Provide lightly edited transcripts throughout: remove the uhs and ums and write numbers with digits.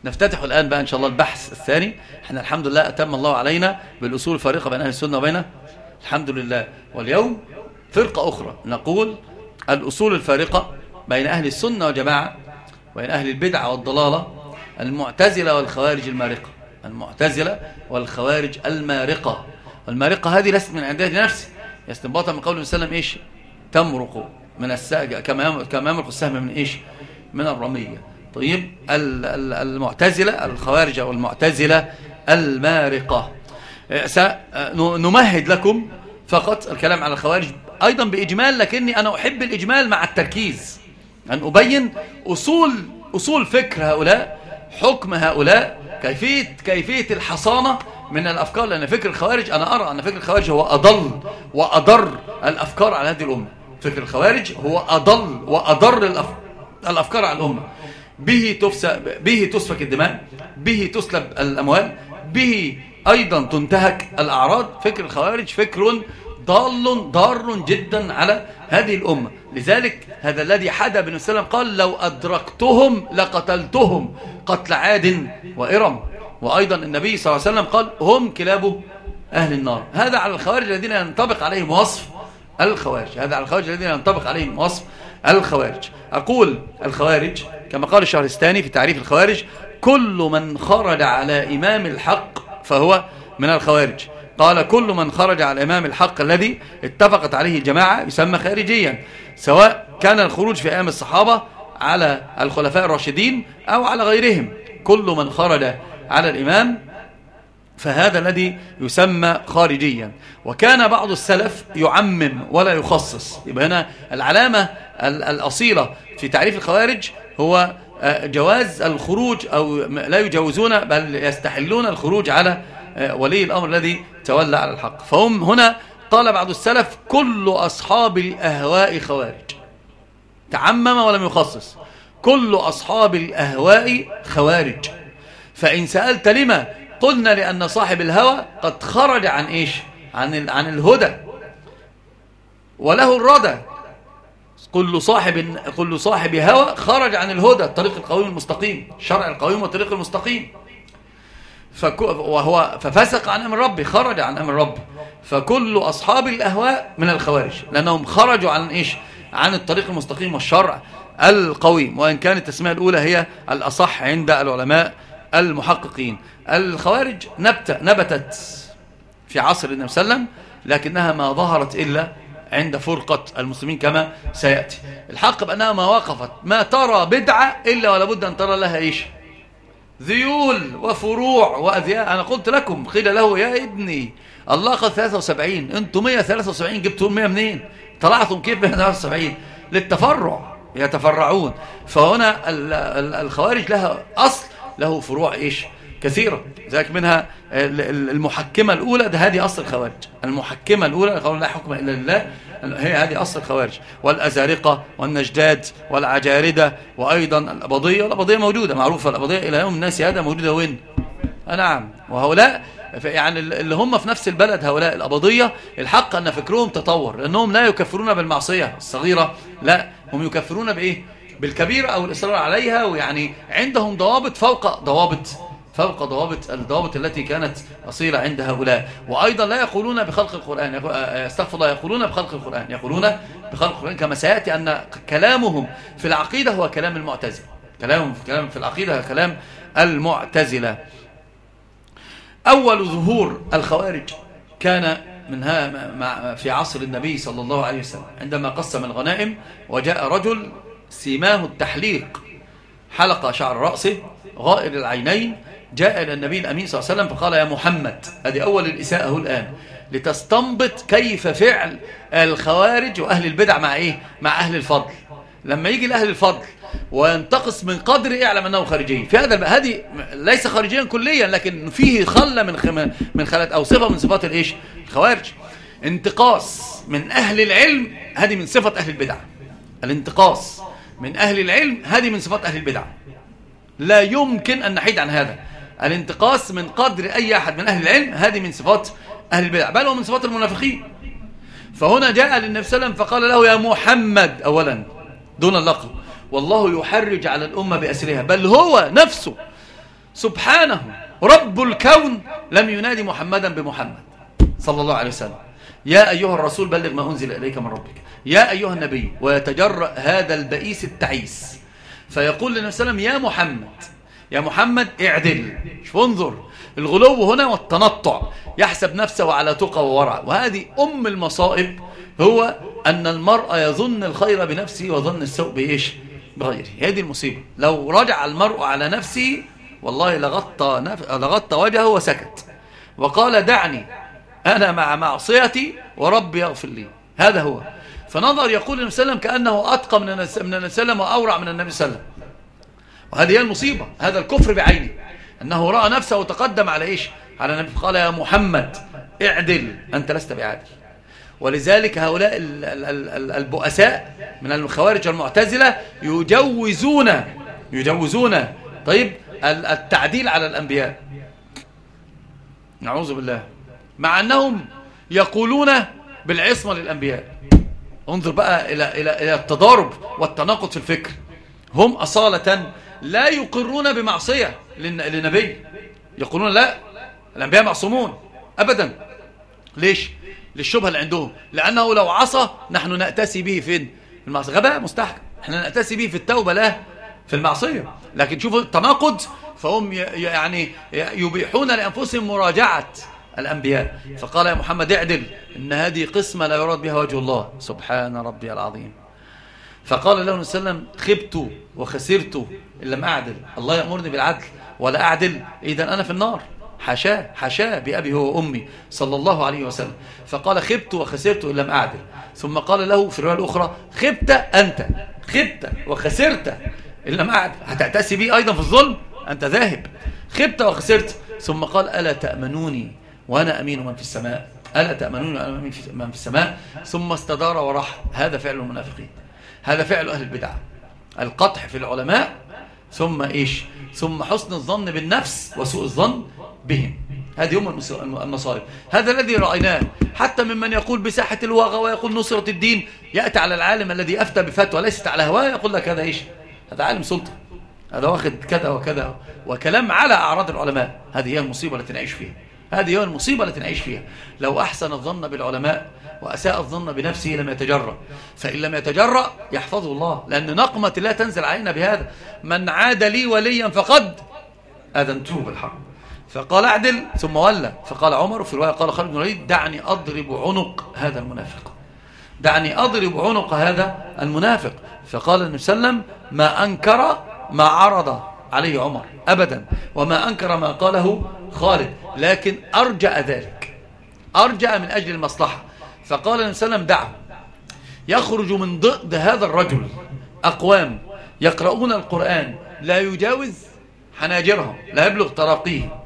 نفتتح الآن بقى إن شاء الله البحث الثاني. احنا الحمد لله أتم الله علينا بالأصول الفارقة بين أهل السنة وبين الحمد لله. واليوم فرقة أخرى نقول الأصول الفارقة بين أهل السنة والجماعة وبين أهل البدعة والضلالة، المعتزلة والخوارج المارقة. المعتزلة والخوارج المارقة. والمارقة هذه ليست من عندها نفسي، يستنبطها من قول وسلم إيش؟ تمرق من الساجة كما يمرق السهم من إيش؟ من الرمية. طيب المعتزلة الخوارج والمعتزلة المارقة، سنمهد لكم فقط الكلام على الخوارج أيضا بإجمال، لكني أنا أحب الإجمال مع التركيز، أن أبين أصول فكر هؤلاء، حكم هؤلاء، كيفية الحصانة من الأفكار. لأن فكر الخوارج أنا أرى أن فكر الخوارج هو أضل وأضر الأفكار على هذه الأمة. فكر الخوارج هو أضل وأضر الأفكار على الأمة. به تسفك الدماء، به تسلب الأموال، به أيضا تنتهك الأعراض. فكر الخوارج فكر ضار جدا على هذه الأمة. لذلك هذا الذي حدا بن سلم قال لو أدركتهم لقتلتهم قتل عاد وإرم. وأيضا النبي صلى الله عليه وسلم قال هم كلاب أهل النار. هذا على الخوارج الذين ينطبق عليهم وصف الخوارج. هذا على الخوارج الذين ينطبق عليهم وصف الخوارج. أقول الخوارج كما قال الشهرستاني في تعريف الخوارج: كل من خرج على إمام الحق فهو من الخوارج. قال: كل من خرج على إمام الحق الذي اتفقت عليه الجماعة يسمى خارجيا، سواء كان الخروج في أيام الصحابة على الخلفاء الراشدين أو على غيرهم. كل من خرج على الإمام فهذا الذي يسمى خارجيا. وكان بعض السلف يعمم ولا يخصص. يبقى هنا العلامة الأصيلة في تعريف الخوارج هو جواز الخروج، أو لا يجوزون بل يستحلون الخروج على ولي الأمر الذي تولى على الحق. فهم هنا قال بعض السلف: كل أصحاب الأهواء خوارج. تعمم ولم يخصص. كل أصحاب الأهواء خوارج. فإن سألت لما، قلنا: لأن صاحب الهوى قد خرج عن إيش؟ عن الهدى وله الردى. كل صاحب هوى خرج عن الهدى، الطريق القويم المستقيم، الشرع القويم والطريق المستقيم. وهو ففسق عن أمر ربه، خرج عن أمر ربه. فكل أصحاب الأهواء من الخوارج، لأنهم خرجوا عن إيش؟ عن الطريق المستقيم والشرع القويم. وإن كانت التسمية الأولى هي الأصح عند العلماء المحققين. الخوارج نبتت في عصر النبي صلى الله عليه وسلم، لكنها ما ظهرت إلا عند فرقة المسلمين كما سيأتي. الحق بأنها ما وقفت، ما ترى بدعة إلا ولا بد أن ترى لها إيش؟ ذيول وفروع وأذياء. أنا قلت لكم، قيل له: يا ابني الله قد 73، أنتم 173 جبتهم 100 منين؟ طلعتم كيف 173؟ للتفرع، يتفرعون. فهنا الخوارج لها أصل، له فروع إيش؟ كثيرة. ذلك منها المحكمة الأولى، ده هذه أصل الخوارج. المحكمة الأولى قالوا لا حكم إلا لله، هي هذه أصل الخوارج. والأزارقة والنجداد والعجاردة وأيضا الأباضية. والأباضية موجودة، معروفة الأباضية إلى يوم الناس هذا موجودة. وين؟ نعم. وهؤلاء يعني اللي هم في نفس البلد، هؤلاء الأباضية، الحق أن فكرهم تطور، لأنهم لا يكفرون بالمعصية الصغيرة، لا، هم يكفرون بإيه؟ بالكبيرة أو الإصرار عليها. ويعني عندهم ضوابط فوق الضوابط التي كانت أصيلة عند هؤلاء. وأيضا لا يقولون بخلق القرآن، استغفر الله، يقولون بخلق القرآن، يقولون بخلق القرآن، كما سيأتي أن كلامهم في العقيدة هو كلام المعتزلة. كلام في العقيدة كلام المعتزلة. أول ظهور الخوارج كان منها في عصر النبي صلى الله عليه وسلم، عندما قسم الغنائم وجاء رجل سيماه التحليق، حلق شعر رأسه، غائر العينين، جاء إلى النبي الأمين صلى الله عليه وسلم فقال: يا محمد. هذه أول الإساءة الآن، لتستنبط كيف فعل الخوارج وأهل البدع مع إيه؟ مع أهل الفضل. لما يجي لأهل الفضل وينتقص من قدر يعلم أنه خارجي، في هذه ليس خارجيا كليا، لكن فيه خلة من خلات أو صفة من صفات الإيش؟ الخوارج. انتقاص من أهل العلم هذه من صفة أهل البدع. الانتقاص من أهل العلم هذه من صفات أهل البدع، لا يمكن أن نحيد عن هذا. الانتقاص من قدر أي أحد من أهل العلم هذه من صفات أهل البدع، بل ومن صفات المنافقين. فهنا جاء للنبي صلى الله عليه وسلم فقال له: يا محمد، أولا دون اللقب. والله يحرج على الأمة بأسرها، بل هو نفسه سبحانه رب الكون لم ينادي محمدا بمحمد صلى الله عليه وسلم. يا أيها الرسول بلغ ما أنزل إليك من ربك، يا أيها النبي، ويتجرأ هذا البئيس التعيس فيقول للنبي صلى الله عليه وسلم يا محمد، يا محمد اعدل. شوف انظر الغلو هنا والتنطع، يحسب نفسه على تقى وورع. وهذه أم المصائب، هو أن المرء يظن الخير بنفسه وظن السوء بإيش؟ بغيره. هذه المصيبة. لو رجع المرء على نفسه والله لغطى وجهه وسكت وقال دعني أنا مع معصيتي وربي يغفر لي. هذا هو. فنظر يقول النبي صلى الله عليه وسلم كأنه أتقى من النبي صلى الله عليه وسلم وأورع من النبي صلى الله عليه وسلم. وهذه هي المصيبة، هذا الكفر بعينه، أنه رأى نفسه وتقدم على إيش؟ على النبي، قال يا محمد اعدل أنت لست بعادل. ولذلك هؤلاء البؤساء من الخوارج والمعتزلة يجوزون طيب التعديل على الأنبياء، نعوذ بالله، مع أنهم يقولون بالعصمة للأنبياء. انظر بقى إلى التضارب والتناقض في الفكر. هم أصالة لا يقرون بمعصية للنبي، يقولون لا الأنبياء معصومون أبدا. ليش؟ للشبهة اللي عندهم، لأنه لو عصى نحن نأتسي به فين؟ في المعصية. غباء مستحكم، احنا نأتسي به في التوبة لا في المعصية. لكن شوفوا التناقض، فهم يعني يبيحون لأنفسهم مراجعة الأنبياء. فقال يا محمد اعدل إن هذه قسمة لا يراد بها وجه الله. سبحان ربي العظيم. فقال له صلى الله عليه وسلم خبت وخسرت إن لم أعدل، الله يأمرني بالعدل ولا أعدل، إذن أنا في النار. حاشاه بأبي هو وأمي صلى الله عليه وسلم. فقال خبت وخسرت إن لم أعدل. ثم قال له في الرواية الأخرى خبت أنت، خبت وخسرت إن لم أعدل، هتأتسي بي أيضا في الظلم؟ أنت ذاهب. خبت وخسرت. ثم قال ألا تأمنوني وأنا أمين من في السماء، ألا تأمنوني وأنا أمين من في السماء. ثم استدار وراح. هذا فعل المنافقين، هذا فعل أهل البدع، القطح في العلماء، ثم إيش؟ ثم حسن الظن بالنفس وسوء الظن بهم. هذه هم المصائب. هذا الذي رأيناه حتى ممن يقول بساحة الواغة ويقول نصرة الدين، يأتي على العالم الذي أفتى بفتوى ليست على هواه يقول لك هذا إيش؟ هذا عالم سلطة، هذا واخد كذا وكذا، وكلام على أعراض العلماء. هذه هي المصيبة التي نعيش فيها، هذه هي المصيبة التي نعيش فيها. لو أحسن الظن بالعلماء وأساء الظن بنفسه لم يتجرأ، فإن لم يتجرأ يحفظه الله، لأن نقمة لا تنزل علينا بهذا. من عاد لي وليا فقد أذنته بالحرب. فقال اعدل ثم ولى. فقال عمر في رواية قال خالد بن الوليد دعني أضرب عنق هذا المنافق، دعني أضرب عنق هذا المنافق. فقال النبي صلى الله عليه وسلم ما أنكر ما عرض عليه عمر أبدا، وما أنكر ما قاله خالد، لكن أرجأ ذلك، أرجأ من أجل المصلحة. فقال النبي صلى الله عليه وسلم دعه. يخرج من ضد هذا الرجل أقوام يقرؤون القرآن لا يجاوز حناجرهم، لا يبلغ تراقيه.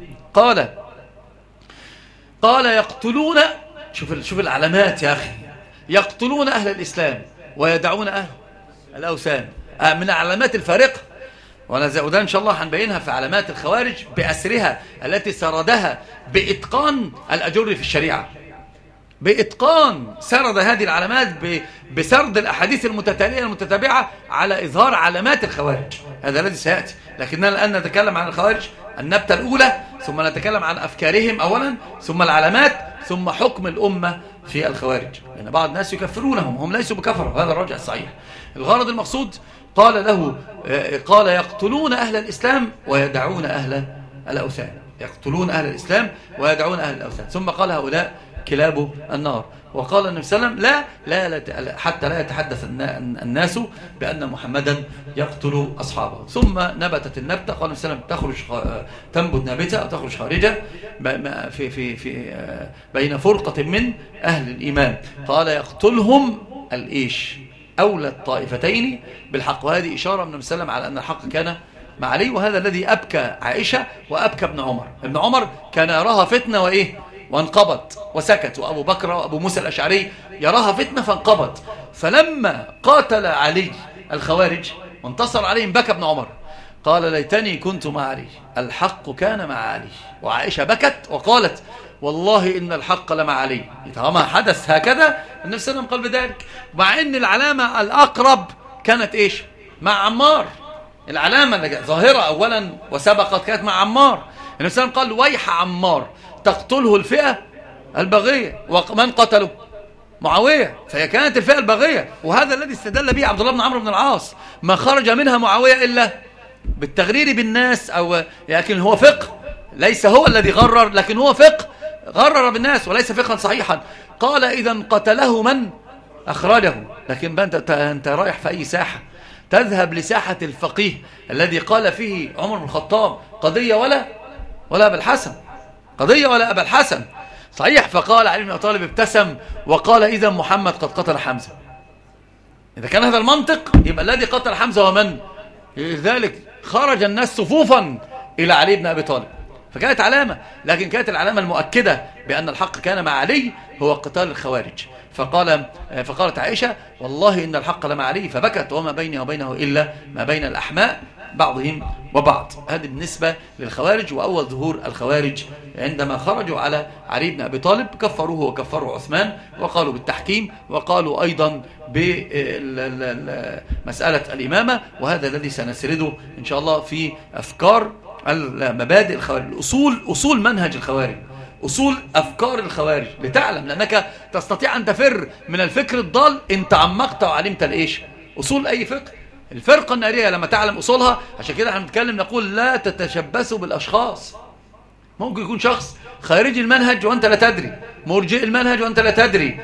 قال يقتلون، شوف العلامات يا أخي، يقتلون أهل الإسلام ويدعون أهل الأوثان. من علامات الفارقة، وده إن شاء الله هنبينها في علامات الخوارج بأسرها التي سردها بإتقان الأجر في الشريعة، بإتقان سرد هذه العلامات بسرد الأحاديث المتتالية المتتابعة على إظهار علامات الخوارج. هذا الذي سيأتي، لكننا الآن نتكلم عن الخوارج النبتة الأولى، ثم نتكلم عن أفكارهم أولا، ثم العلامات، ثم حكم الأمة في الخوارج. لأن بعض الناس يكفرونهم، هم ليسوا بكفر، هذا الرجع الصحيح. الغرض المقصود قال يقتلون أهل الإسلام ويدعون أهل الأوثان، يقتلون أهل الإسلام ويدعون أهل الأوثان. ثم قال هؤلاء كلاب النار. وقال النبي صلى الله عليه وسلم لا حتى لا يتحدث الناس بأن محمدا يقتل أصحابه. ثم نبتت النبتة. قال النبي صلى الله عليه وسلم تنبت نابتة أو تخرج خارجة في بين فرقة من أهل الإيمان. قال يقتلهم الإيش أولى الطائفتين بالحق. وهذه إشارة من النبي صلى الله عليه وسلم على أن الحق كان مع علي، وهذا الذي أبكى عائشة وأبكى ابن عمر. ابن عمر كان يراها فتنة وانقبض وسكت، وأبو بكر وأبو موسى الأشعري يراها فتنة فانقبض. فلما قاتل علي الخوارج وانتصر عليهم بكى ابن عمر، قال ليتني كنت مع علي، الحق كان مع علي. وعائشة بكت وقالت والله إن الحق لمع علي. طالما حدث هكذا النبي صلى الله عليه وسلم قال بذلك، مع أن العلامة الأقرب كانت إيش؟ مع عمار العلامة اللي ظاهرة أولا وسبقت كانت مع عمار. النبي صلى الله عليه وسلم قال ويح عمار تقتله الفئة البغية، ومن قتله؟ معاوية. فهي كانت الفئة البغية، وهذا الذي استدل به عبد الله بن عمرو بن العاص، ما خرج منها معاوية إلا بالتغرير بالناس، لكن هو فقه، ليس هو الذي غرر، لكن هو فقه غرر بالناس وليس فقها صحيحا. قال إذا قتله من أخرجه. لكن أنت رايح في أي ساحة؟ تذهب لساحة الفقيه الذي قال فيه عمر بن الخطاب قضية ولا أبا الحسن، قضية ولا أبا الحسن، صحيح. فقال علي بن أبي طالب ابتسم وقال إذا محمد قد قتل حمزة. إذا كان هذا المنطق يبقى الذي قتل حمزة ومن؟ لذلك خرج الناس صفوفا إلى علي بن أبي طالب، فكانت علامة. لكن كانت العلامة المؤكدة بأن الحق كان مع علي هو قتال الخوارج. فقالت عائشة والله إن الحق لمع علي، فبكت وما بيني وبينه إلا ما بين الأحماء بعضهم وبعض. هذه بالنسبة للخوارج. وأول ظهور الخوارج عندما خرجوا على علي بن أبي طالب، كفروه وكفروا عثمان، وقالوا بالتحكيم، وقالوا أيضا بمسألة الإمامة. وهذا الذي سنسرده إن شاء الله في أفكار المبادئ الخوارج، أصول منهج الخوارج، أصول أفكار الخوارج، لتعلم، لأنك تستطيع أن تفر من الفكر الضال إن تعمقت وعلمت الإيش؟ أصول أي فقه. الفرقة النارية لما تعلم أصولها، عشان كده احنا بنتكلم نقول لا تتشبثوا بالأشخاص. ممكن يكون شخص خارجي المنهج وأنت لا تدري، مرجئ المنهج وأنت لا تدري،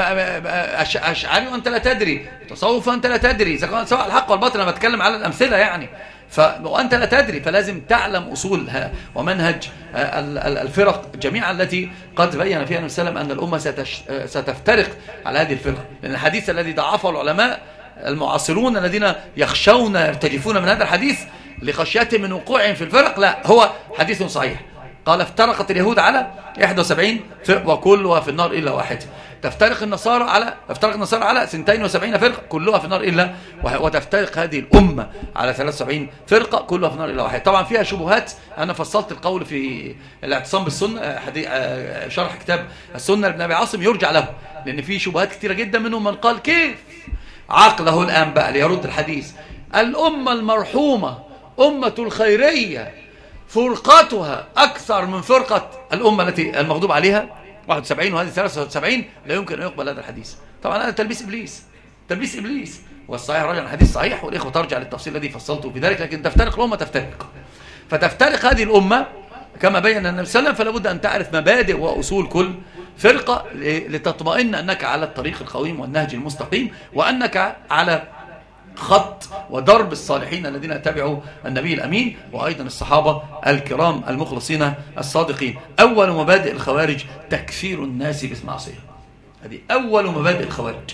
أشعري وأنت لا تدري، تصوف وأنت لا تدري، سواء الحق والباطل. أنا بتكلم على الأمثلة يعني، وأنت لا تدري. فلازم تعلم أصولها ومنهج الفرق جميعا التي قد بين فيها النبي صلى الله عليه وسلم أن الأمة ستفترق على هذه الفرق. لأن الحديث الذي ضعفه العلماء المعاصرون الذين يخشون يرتجفون من هذا الحديث لخشيتهم من وقوعهم في الفرق، لا، هو حديث صحيح. قال افترقت اليهود على 71 وكلها في النار إلا واحدة. تفترق النصارى على 72 فرقة كلها في النار إلا واحد. وتفترق هذه الأمة على 73 فرقة كلها في النار إلا واحد. طبعا فيها شبهات، أنا فصلت القول في الاعتصام بالسنة، شرح كتاب السنة لابن أبي عاصم، يرجع له، لأن فيه شبهات كثيرة جدا. منهم من قال كيف عقله الآن بقى ليرد الحديث، الأمة المرحومة أمة الخيرية فرقتها أكثر من فرقة الأمة التي المغضوب عليها 71 وهذه 73، لا يمكن أن يقبل هذا الحديث. طبعا هذا تلبيس إبليس. والصحيح راجع الحديث صحيح، والإخوة ترجع للتفصيل الذي فصلته في ذلك. لكن تفترق الأمة، فتفترق هذه الأمة كما بين النبي صلى الله عليه وسلم. فلا بد أن تعرف مبادئ وأصول كل فرقة لتطمئن أنك على الطريق القويم والنهج المستقيم، وأنك على خط ودرب الصالحين الذين اتبعوا النبي الأمين، وأيضا الصحابة الكرام المخلصين الصادقين. أول مبادئ الخوارج تكفير الناس بالمعصية. هذه أول مبادئ الخوارج،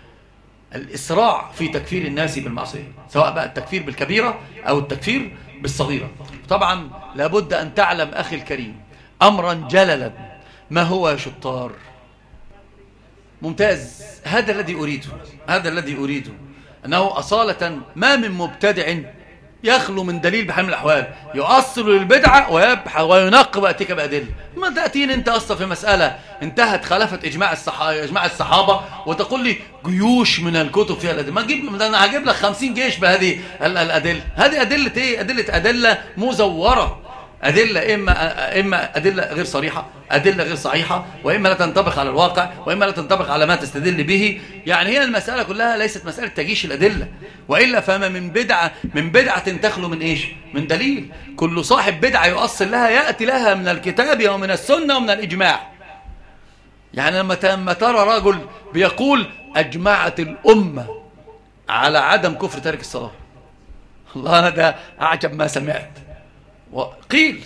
الإسراع في تكفير الناس بالمعصية، سواء بقى التكفير بالكبيرة أو التكفير بالصغيرة. طبعا لابد أن تعلم أخي الكريم أمرا جللا. ما هو يا شطار؟ ممتاز. هذا الذي أريده أنه أصالة ما من مبتدع يخلو من دليل بحال من الأحوال، يؤصل للبدعة ويبحث وينقب ويأتيك بأدلة. ما تأتين أنت أصلا في مسألة انتهت خلافة إجماع الصحابة وتقول لي جيوش من الكتب فيها الأدلة؟ ما تجيب، أنا هجيب لك 50 جيش بهذه الأدلة. هذه أدلة إيه؟ أدلة مزورة، أدلة إما أدلة غير صريحة، أدلة غير صحيحة، وإما لا تنطبق على الواقع، وإما لا تنطبق على ما تستدل به. يعني هي المسألة كلها ليست مسألة تجيش الأدلة، وإلا فما من بدعة تخلو من إيش؟ من دليل. كل صاحب بدعة يؤصل لها يأتي لها من الكتاب ومن السنة ومن الإجماع. يعني لما ترى رجل بيقول أجمعت الأمة على عدم كفر تارك الصلاة، الله أنا ده أعجب ما سمعت. وقيل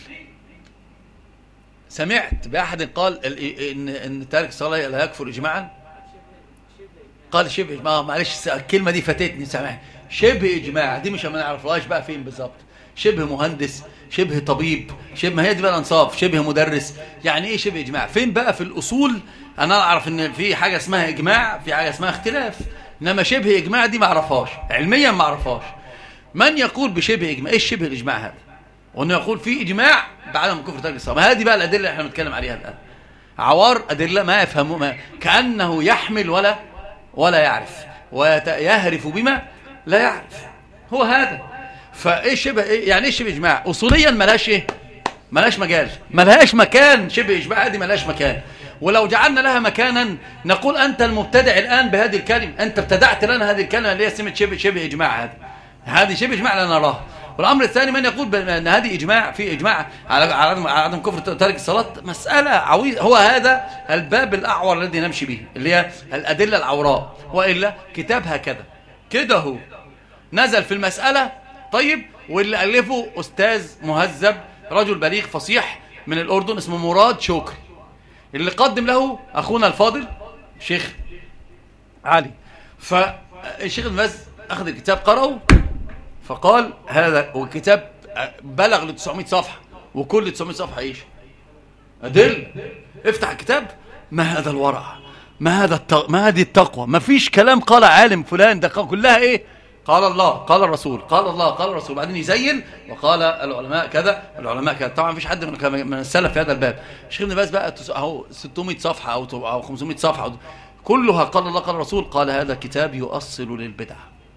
سمعت بأحد قال إن تارك الصلاة لا يكفر إجماعا، قال شبه إجماع. معلش الكلمة دي فاتتني، سامحني. شبه إجماع دي مش ما نعرفهاش بقى فين بالظبط. شبه مهندس، شبه طبيب، شبه، ما هي دي بقى الانصاف، شبه مدرس. يعني ايه شبه اجماع؟ فين بقى في الاصول؟ انا اعرف ان في حاجه اسمها اجماع، في حاجه اسمها اختلاف، انما شبه اجماع دي ما اعرفهاش علميا، ما اعرفهاش. من يقول بشبه اجماع؟ ايه شبه الاجماع هذا؟ وانه يقول في اجماع بعدم كفر تارك الصلاه. ما هذه بقى الادله اللي احنا بنتكلم عليها الان، عوار ادله ما يفهموا، كانه يحمل ولا يعرف، ويهرف بما لا يعرف. هو هذا. فايه شبه ايه؟ يعني ايه شبه اجماع؟ اصوليا ملهاش ايه؟ ملهاش مجال، ملهاش مكان. شبه اجماع دي ملهاش مكان. ولو جعلنا لها مكانا نقول انت المبتدع الان بهذه الكلمه، انت ابتدعت لنا هذه الكلمه اللي هي سمه شبه اجماع. هذه شبه اجماع لا نراها. والامر الثاني من يقول بان هذه اجماع، في اجماع على عدم كفر تارك الصلاه، مساله عويضه. هو هذا الباب الاعور الذي نمشي به، اللي هي الادله العوراء. والا كتاب هكذا كده هو نزل في المساله. طيب، واللي الفه استاذ مهذب، رجل بليغ فصيح من الاردن اسمه مراد شكري، اللي قدم له اخونا الفاضل شيخ علي. فالشيخ ابن باز اخذ الكتاب قرأه، فقال هذا والكتاب بلغ ل 900 صفحه، وكل 900 صفحه ايش؟ ادل. افتح الكتاب، ما هذا الورع، ما هذه التقوى، ما فيش كلام قال عالم فلان، ده كلها ايه؟ قال الله، قال الرسول، قال الله، قال الرسول. بعدين يزين وقال العلماء كذا، العلماء كذا. طبعا مفيش حد من السلف في هذا الباب. الشيخ ابن باز بقى اهو 600 صفحه او 500 صفحه كلها قال الله، قال الرسول. قال هذا كتاب يؤصل للبدع،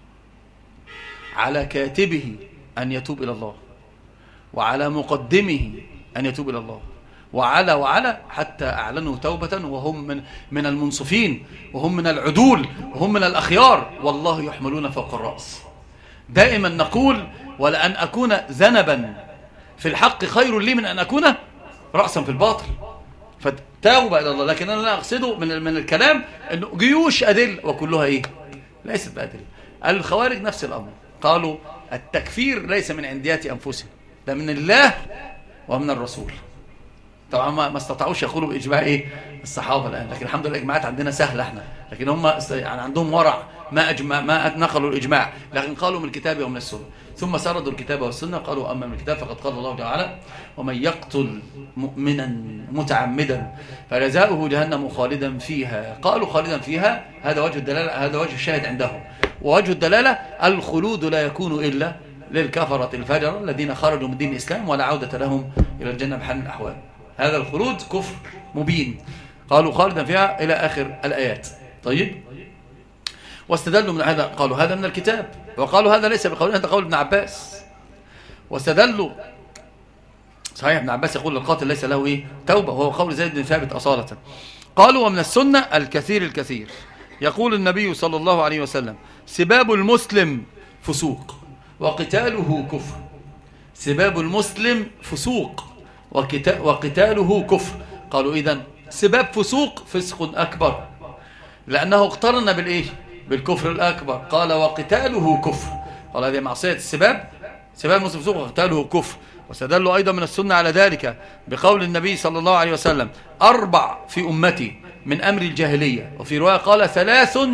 على كاتبه أن يتوب إلى الله، وعلى مقدمه أن يتوب إلى الله، وعلى حتى أعلنوا توبة، وهم من المنصفين، وهم من العدول، وهم من الأخيار، والله يحملون فوق الرأس. دائما نقول ولأن أكون ذنبا في الحق خير لي من أن أكون رأسا في الباطل. فتوبة إلى الله. لكن أنا لا أقصده من الكلام أنه جيوش أدل وكلها إيه؟ ليست بأدل. الخوارج نفس الأمر، قالوا التكفير ليس من عنديات أنفسهم، ده من الله ومن الرسول. طبعا ما استطاعوش يقولوا بإجماع إيه؟ الصحابة الآن، لكن الحمد لله الإجماعات عندنا سهلة احنا، لكن هم يعني عندهم ورع، ما نقلوا الإجماع، لكن قالوا من الكتاب ومن السنة. ثم سردوا الكتاب والسنة، قالوا أما من الكتاب فقد قال الله تعالى: ومن يقتل مؤمنا متعمدا فجزاؤه جهنم خالدا فيها. قالوا خالدا فيها، هذا وجه الدلالة، هذا وجه الشاهد عندهم. ووجه الدلالة الخلود لا يكون إلا للكفرة الفجرة الذين خرجوا من دين الإسلام ولا عودة لهم إلى الجنة بحال من الأحوال. هذا الخلود كفر مبين. قالوا خالدا فيها إلى آخر الآيات. طيب، واستدلوا من هذا، قالوا هذا من الكتاب، وقالوا هذا ليس بقول، هذا قول ابن عباس. واستدلوا، صحيح ابن عباس يقول القاتل ليس له إيه؟ توبة، وهو قول زيد بن ثابت أصالة. قالوا ومن السنة الكثير. يقول النبي صلى الله عليه وسلم: سباب المسلم فسوق وقتاله كفر. سباب المسلم فسوق وقتاله كفر. قالوا إذن سباب فسوق فسق أكبر، لأنه اقترن بالإيه؟ بالكفر الأكبر. قال وقتاله كفر، قال هذه معصية السباب، سباب المسلم فسوق وقتاله كفر. واستدلوا أيضا من السنة على ذلك بقول النبي صلى الله عليه وسلم: 4 في أمتي من أمر الجاهلية. وفي رواية قال 3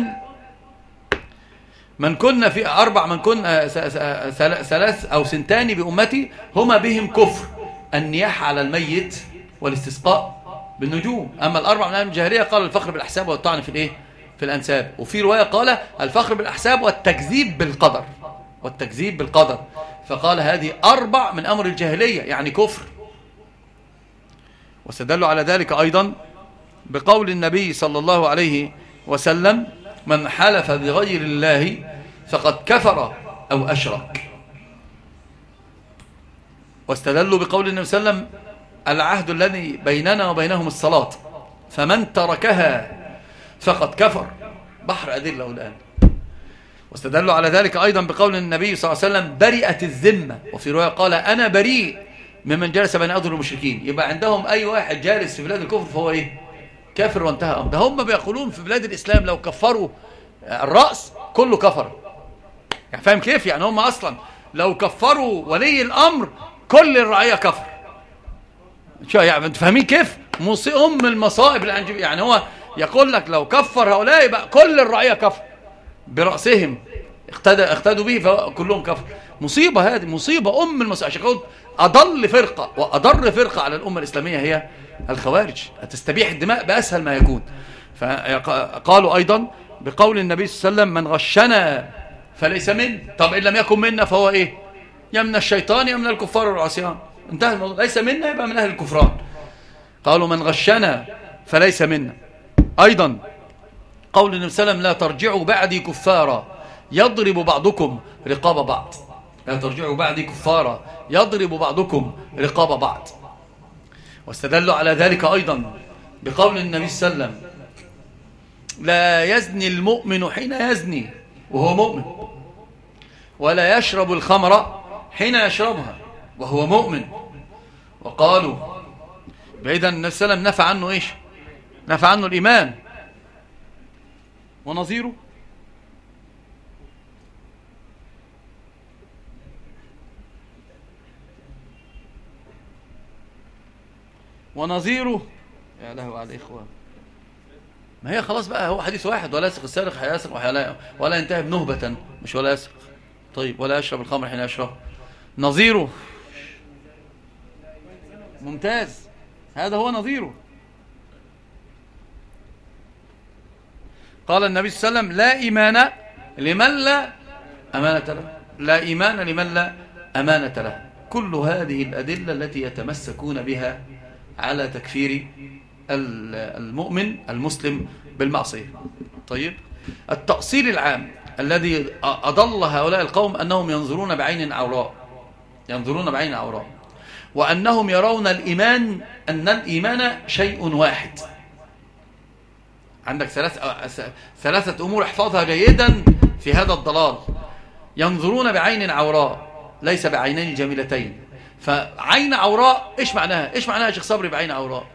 من كنا في 4 من كنا 3 أو 2 بأمتي هما بهم كفر: النياح على الميت والاستسقاء بالنجوم. أما 4 من أمر الجاهلية قال الفخر بالأحساب والطعن في الإيه؟ في الأنساب. وفي رواية قال الفخر بالأحساب والتكذيب بالقدر، والتكذيب بالقدر. فقال هذه 4 من أمر الجاهلية، يعني كفر. واستدلوا على ذلك أيضا بقول النبي صلى الله عليه وسلم: من حلف بغير الله فقد كفر أو أشرك. واستدلوا بقول النبي صلى الله عليه وسلم: العهد الذي بيننا وبينهم الصلاة، فمن تركها فقد كفر. بحر أدلة الآن. واستدلوا على ذلك أيضا بقول النبي صلى الله عليه وسلم: برئت الذمة. وفي رواية قال: أنا بريء ممن جلس بين أظهر المشركين. يبقى عندهم أي واحد جالس في بلاد الكفر فهو إيه؟ كافر وانتهى أمر. ده هم بيقولون في بلاد الإسلام لو كفروا الرأس كله كفر. يعني فاهم كيف؟ يعني هم أصلا لو كفروا ولي الأمر كل الرعية كفر. شو يعني؟ انتوا فاهمين كيف؟ المصائب يعني هو يقول لك لو كفر هؤلاء يبقى كل الرعية كفر برأسهم، اقتدوا به فكلهم كفر. مصيبة، هذه مصيبة المصائب. عشان كده أضل فرقة وأضر فرقة على الأمة الإسلامية هي الخوارج، تستبيح الدماء بأسهل ما يكون. فقالوا أيضا بقول النبي صلى الله عليه وسلم: من غشنا فليس منا. طب إن لم يكن منا فهو إيه؟ يا من الشيطان يا من الكفار والعصيان. انتهى الموضوع. ليس منا يبقى من أهل الكفران. قالوا من غشنا فليس منا. أيضا قول النبي صلى الله عليه وسلم: لا ترجعوا بعدي كفارا يضرب بعضكم رقاب بعض. لا ترجعوا بعدي كفارا يضرب بعضكم رقاب بعض. واستدلوا على ذلك أيضا بقول النبي صلى الله عليه وسلم: لا يزني المؤمن حين يزني وهو مؤمن، ولا يشرب الخمر حين يشربها وهو مؤمن. وقالوا بعيدا النبي صلى الله عليه وسلم نفى عنه إيش؟ نفى عنه الإيمان ونظيره. ونظيره يا له على الإخوان. ما هي خلاص بقى، هو حديث واحد: ولا يسرق السارق حين يسرق ولا ينتهي بنهبة، مش ولا يسرق. طيب ولا يشرب الخمر حين يشرب. نظيره ممتاز، هذا هو نظيره. قال النبي صلى الله عليه وسلم: لا إيمان لمن لا أمانة له. لا إيمان لمن لا أمانة له. كل هذه الأدلة التي يتمسكون بها على تكفير المؤمن المسلم بالمعصية. طيب، التأصيل العام الذي أضل هؤلاء القوم أنهم ينظرون بعين عوراء، ينظرون بعين عوراء، وأنهم يرون الإيمان أن الإيمان شيء واحد. عندك ثلاثة أمور احفظها جيدا في هذا الضلال. ينظرون بعين عوراء ليس بعينين جميلتين. فعين عوراء إيش معناها؟ إيش معناها يا شيخ صبري بعين عوراء؟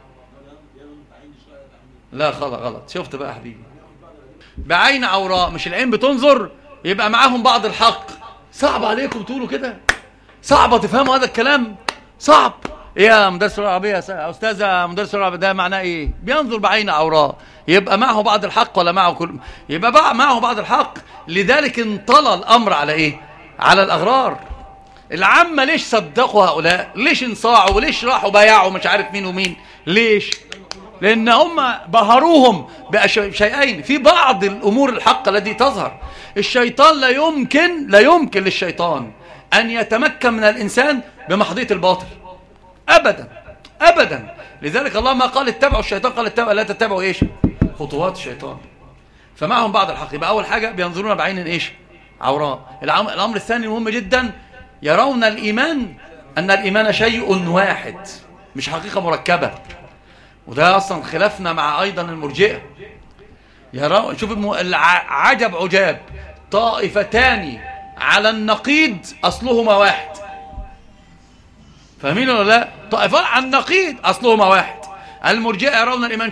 لا غلط. شفت بقى حبيبي، بعين عوراء مش العين بتنظر يبقى معاهم بعض الحق. صعب عليكم تقولوا كده؟ صعبة تفهموا هذا الكلام؟ صعب. ايه يا مدرس العربية يا أستاذة مدرس العربية، ده معناه ايه؟ بينظر بعين عوراء يبقى معه بعض الحق ولا معه كل؟ يبقى بقى معه بعض الحق. لذلك انطلى الأمر على ايه؟ على الأغرار. العامة ليش صدقوا هؤلاء؟ ليش انصاعوا؟ وليش راحوا بايعوا مش عارف مين ومين؟ ليش؟ لأن هم بهروهم بشيئين في بعض الأمور الحق التي تظهر. الشيطان لا يمكن للشيطان أن يتمكن من الإنسان بمحضية الباطل أبدا أبدا. لذلك الله ما قال اتبعوا الشيطان، قال لا تتبعوا إيش؟ خطوات الشيطان. فمعهم بعض الحق. يبقى أول حاجة بينظرون بعين إيش؟ عوراء. الأمر الثاني مهم جدا: يرون الإيمان أن الإيمان شيء واحد مش حقيقة مركبة. وده أصلا خلافنا مع أيضا المرجئة. شوف العجب عجاب: طائفتان على النقيض أصلهما واحد. فاهمين ولا لا؟ طائفان على النقيض أصلهما واحد. المرجئة يرون الإيمان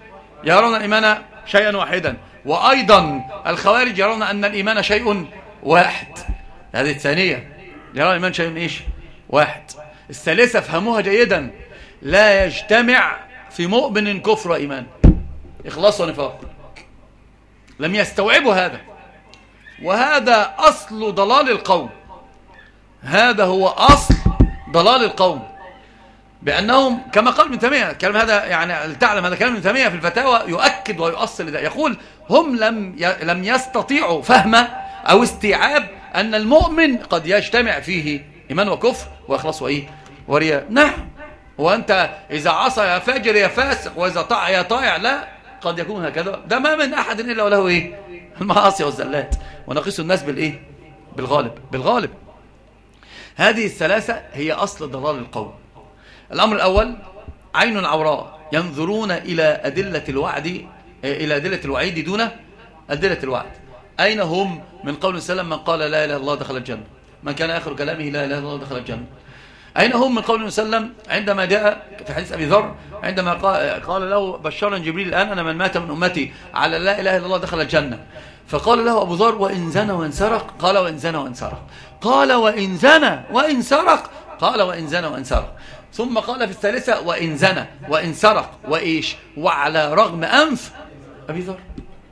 شيئا واحدا، وأيضا الخوارج يرون أن الإيمان شيء واحد. هذه الثانية، يرون الإيمان شيء إيش؟ واحد. الثالثة فهموها جيدا: لا يجتمع في مؤمن كفر وإيمان، إخلاص ونفاق. لم يستوعبوا هذا، وهذا أصل ضلال القوم. هذا هو أصل ضلال القوم، بأنهم كما قال ابن تيمية. الكلام هذا يعني تعلم هذا كلام ابن تيمية في الفتاوى يؤكد ويؤصل لذلك. يقول: هم لم يستطيعوا فهم أو استيعاب أن المؤمن قد يجتمع فيه إيمان وكفر وإخلاص وإيه ورياء. نعم، وأنت إذا عصى يا فاجر يا فاسق، وإذا طاع يا طائع. لا، قد يكون هكذا. ده ما من أحد إلا وله إيه؟ المعاصي والزلات. ونقيس الناس بالإيه؟ بالغالب. هذه الثلاثة هي أصل ضلال القوم. الأمر الأول: عين عوراء، ينظرون إلى أدلة الوعد، إلى أدلة الوعيد دون أدلة الوعد. أين هم من قول سلم: من قال لا إله إلا الله دخل الجنة، من كان آخر كلامه لا إله إلا الله دخل الجنة. أين هم من قول سلم عندما جاء في حديث أبي ذر عندما قال له بشرا جبريل الآن: أنا من مات من أمتي على لا إله إلا الله دخل الجنة. فقال له أبو ذر: وإن زنى وإن سرق؟ قال: وإن زنى وإن سرق. قال: وإن زنى وإن سرق؟ قال: وإن زنى وإن سرق. ثم قال في الثالثة: وإن زنى وإن سرق وإيش؟ وعلى رغم أنف أبي ذر.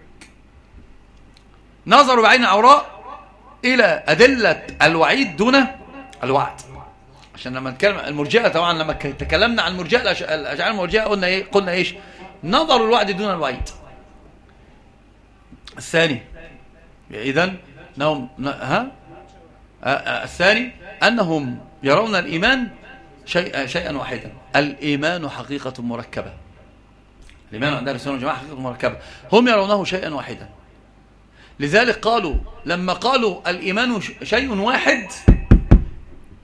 نظروا بعين عوراء إلى أدلة الوعيد دون الوعد. عشان لما نتكلم المرجئة، طبعا لما تكلمنا عن الأشاعرة المرجئة قلنا إيش؟ نظروا الوعد دون الوعيد. الثاني إذن الثاني أنهم يرون الإيمان شيئا واحدا. الإيمان حقيقة مركبة. الإيمان عند أهل السنة والجماعة حقيقة مركبة، هم يرونه شيئا واحدا. لذلك قالوا لما قالوا الإيمان شيء واحد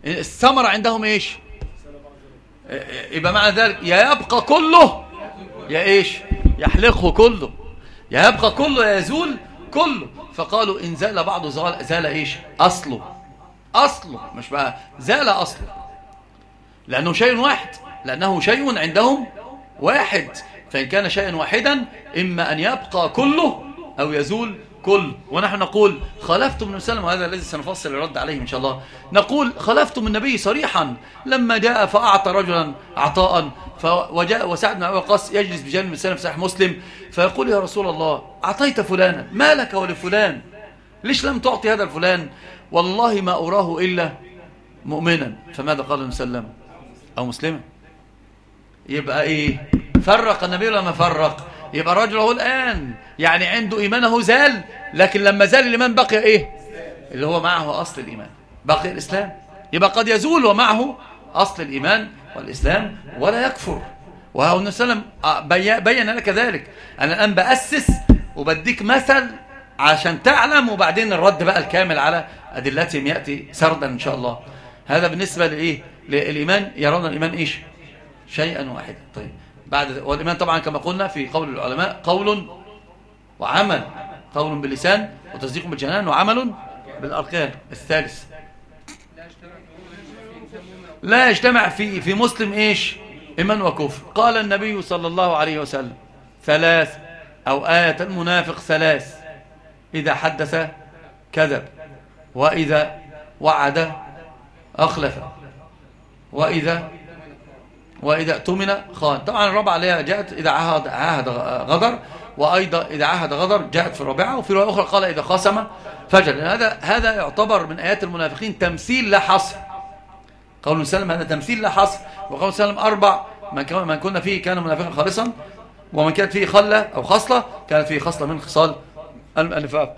الثمرة عندهم ايش؟ يبقى معنى ذلك يا يبقى كله يا ايش؟ يحلقه كله، يا يبقى كله يا يزول كله. فقالوا إن زال بعضه زال ايش؟ أصله مش بقى زال أصله، لأنه شيء واحد، لأنه شيء عندهم واحد. فإن كان شيئا واحدا إما أن يبقى كله أو يزول كله. ونحن نقول خالفتم النبي صلى الله عليه وسلم، وهذا الذي سنفصل الرد عليه إن شاء الله. نقول خالفتم النبي صريحا لما جاء فأعطى رجلا عطاء، وجاء وسعد بن أبي وقاص يجلس بجانب النبي صلى الله عليه وسلم في صحيح مسلم، فيقول يا رسول الله أعطيت فلانا، ما لك ولفلان؟ ليش لم تعطي هذا الفلان؟ والله ما أراه إلا مؤمنا. فماذا قال النبي صلى الله عليه وسلم؟ أو مسلما. يبقى إيه؟ فرق النبي لما فرق. يبقى الرجل هو الآن يعني عنده إيمانه زال، لكن لما زال الإيمان بقي إيه؟ اللي هو معه أصل الإيمان، بقي الإسلام. يبقى قد يزول ومعه أصل الإيمان والإسلام ولا يكفر. وهو النبي صلى الله عليه وسلم بين لك ذلك. أنا الآن بأسس وبديك مثل عشان تعلم، وبعدين الرد بقى الكامل على أدلتهم يأتي سردا إن شاء الله. هذا بالنسبة لإيه؟ للإيمان. يرون الإيمان إيش؟ شيئا واحدا. طيب بعد والإيمان طبعا كما قلنا في قول العلماء قول وعمل، قول باللسان وتصديق بالجنان وعمل بالأركان. الثالث لا يجتمع في مسلم إيش؟ إيمان وكفر. قال النبي صلى الله عليه وسلم ثلاث، أو آية المنافق ثلاث: إذا حدث كذب، وإذا وعد أخلف، وإذا اؤتمن خان. طبعا الرابعة عليها جاءت إذا عاهد غدر، وأيضا إذا عاهد غدر جاءت في الرابعة. وفي رواية أخرى قال إذا خاصم فجر. هذا يعتبر من آيات المنافقين تمثيل لا حصر. قول سلم هذا تمثيل لا حصر. وقول سلم أربع: من كنا فيه كان منافقا خالصا، ومن كانت فيه خلة أو خصلة كانت فيه خصلة من خصال النفاق.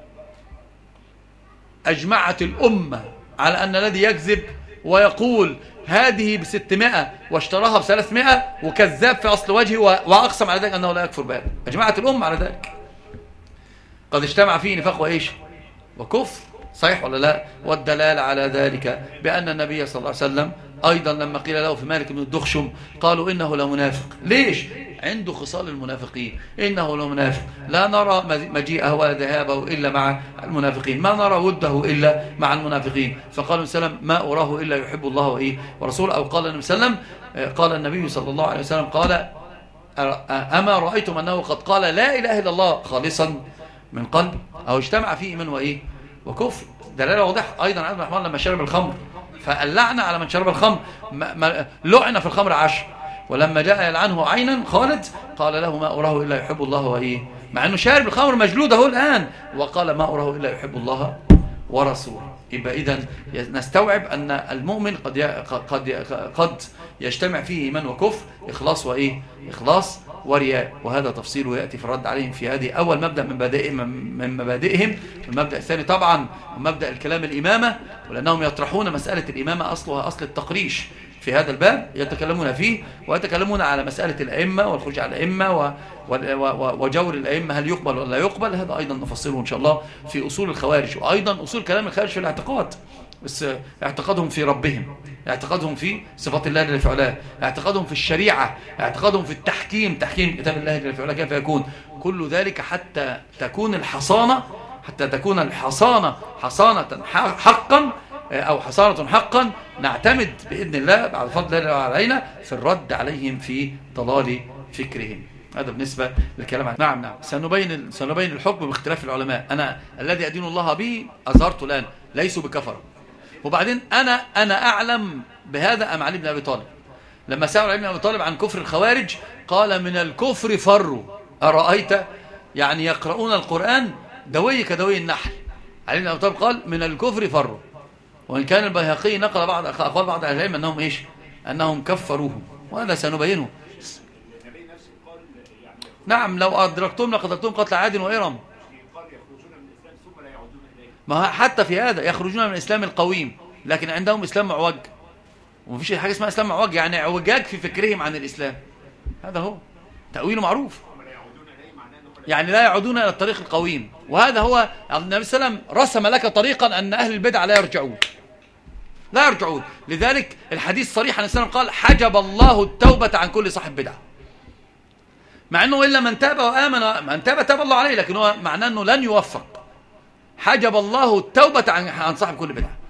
أجمعت الأمة على أن الذي يكذب ويقول هذه ب600 واشتراها ب300 وكذاب في أصل وجهه وأقسم على ذلك أنه لا يكفر بهذا، أجمعت الأمة على ذلك. قد اجتمع فيه نفاق وإيش؟ وكفر. صحيح ولا لا؟ والدلال على ذلك بأن النبي صلى الله عليه وسلم أيضا لما قيل له في مالك بن الدخشم قالوا إنه لمنافق. ليش؟ عنده خصال المنافقين. إنه لمنافق، لا نرى مجيئه ولا ذهابه إلا مع المنافقين، ما نرى وده إلا مع المنافقين. فقال النبي صلى الله عليه وسلم: ما أراه إلا يحب الله وإيه ورسوله. أو قال النبي صلى الله عليه وسلم، قال النبي صلى الله عليه وسلم قال: أما رأيتم أنه قد قال لا إله إلا الله خالصا من قلب، أو اجتمع فيه إيمان وإيه وكفر. دلالة واضحة. أيضا عبد الرحمن لما شرب الخمر فاللعنة على من شرب الخمر، لعن في الخمر 10. ولما جاء يلعنه عينا خالد قال له: ما أراه إلا يحب الله وإيه، مع أنه شارب الخمر مجلود اهو الآن، وقال: ما أراه إلا يحب الله ورسوله. يبقى إذن نستوعب أن المؤمن قد يجتمع فيه إيمان وكفر، إخلاص وإيه، إخلاص ورياء. وهذا تفصيله يأتي في الرد عليهم في هذه أول مبدأ من مبادئهم. المبدأ الثاني طبعا مبدأ الكلام الإمامة، ولأنهم يطرحون مسألة الإمامة أصلها أصل التقريش. في هذا الباب يتكلمون فيه، ويتكلمون على مسألة الأئمة والخروج على الأئمة وجور الأئمة هل يقبل ولا لا يقبل. هذا أيضا نفصله إن شاء الله في أصول الخوارج، وأيضا أصول كلام الخوارج في الاعتقاد. بس اعتقادهم في ربهم، اعتقادهم في صفات الله جل في علاه، اعتقادهم في الشريعة، اعتقادهم في التحكيم، تحكيم كتاب الله جل في علاه كيف يكون. كل ذلك حتى تكون الحصانة حصانة حقا، أو حصانة حقا نعتمد بإذن الله بعد فضل الله علينا في الرد عليهم في ضلال فكرهم. هذا بالنسبة للكلام. نعم سنبين الحكم باختلاف العلماء. أنا الذي أدين الله به أظهرت الآن، ليسوا بكفر. وبعدين أنا أعلم بهذا أم علي بن أبي طالب؟ لما سأل علي بن أبي طالب عن كفر الخوارج قال: من الكفر فروا. أرأيت؟ يعني يقرؤون القرآن دوي كدوي النحل. علي بن أبي طالب قال: من الكفر فروا. وإن كان البيهقي نقل أقوال بعض أهل العلم أنهم إيش؟ أنهم كفروهم، وهذا سنبينه. نعم، لو أدركتم لقتلتم قتل عاد وإرم. ما حتى في هذا يخرجون من الإسلام القويم، لكن عندهم إسلام معوج، ومفيش حاجة اسمها إسلام معوج، يعني اعوجاج في فكرهم عن الإسلام. هذا هو تأويله معروف، يعني لا يعودون إلى الطريق القويم. وهذا هو النبي صلى الله عليه وسلم رسم لك طريقا أن أهل البدع لا يرجعون. لا يرجعون. لذلك الحديث صريح عن السلام قال حجب الله التوبة عن كل صاحب بدعة، مع أنه إلا من تاب وآمن، من تاب تاب الله عليه، لكن هو معناه أنه لن يوفق. حجب الله التوبة عن صاحب كل بدعة.